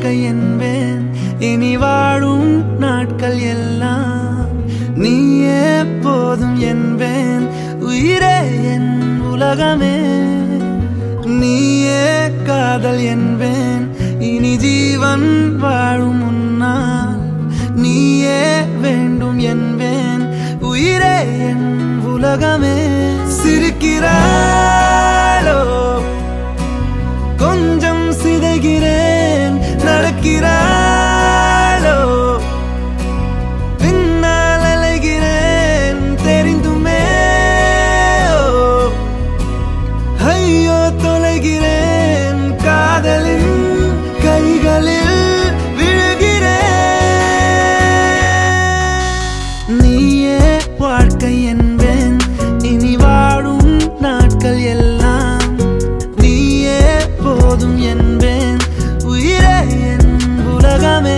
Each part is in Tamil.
வாழ்க்கை என்பேன் இனி வாழும் நாட்கள் எல்லாம் நீயே போதும் என்பேன் உயிரே என் உலகமே நீயே காதல் என்பேன் இனி ஜீவன் வாழும் முன்னால் நீயே வேண்டும் என்பேன் உயிரே என் உலகமே சிரிக்கிறாளோ கொஞ்சம் சிதைகிறேன் நடக்கிறாளோ பின்னால் அலைகிறேன் தெரிந்துமே ஐயோ தொலைகிறேன் காதலின் கைகளில் விழுகிறேன் நீயே வாழ்க்கை என்பேன் இனி வாழும் நாட்கள் எல்லாம் நீயே போதும் என்பேன் உயிரே என் உலகமே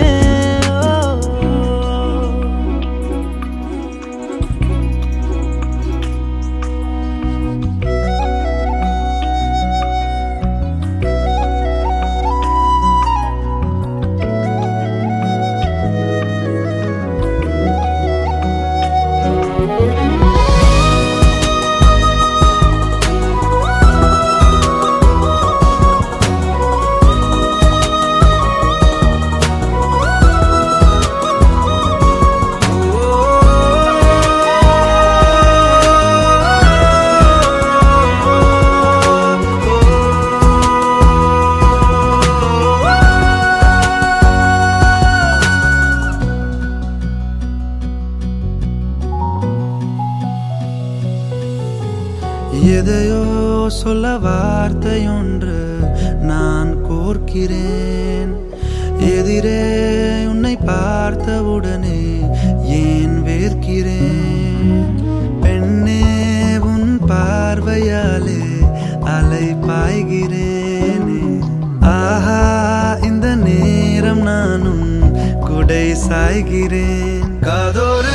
எதையோ சொல்ல வார்த்தையொன்று நான் கோர்க்கிறேன் எதிரே உன்னை பார்த்தவுடனே ஏன் வேர்க்கிறேன் பெண்ணே உன் பார்வையாலே அலை பாய்கிறேனே ஆஹா இந்த நேரம் நானும் குடை சாய்கிறேன் காதோறு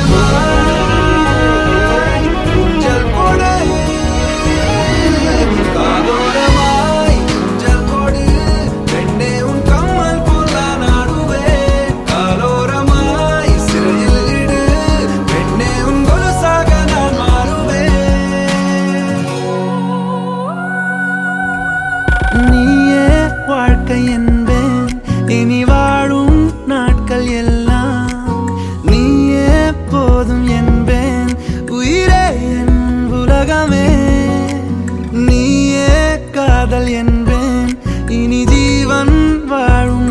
நீயே வாழ்க்கை என்பேன் இனி வாழும் நாட்கள் எல்லாம் நீயே போதும் என்பேன் உயிரே என் உலகமே நீயே காதல் என்பேன் இனி ஜீவன் வாழும்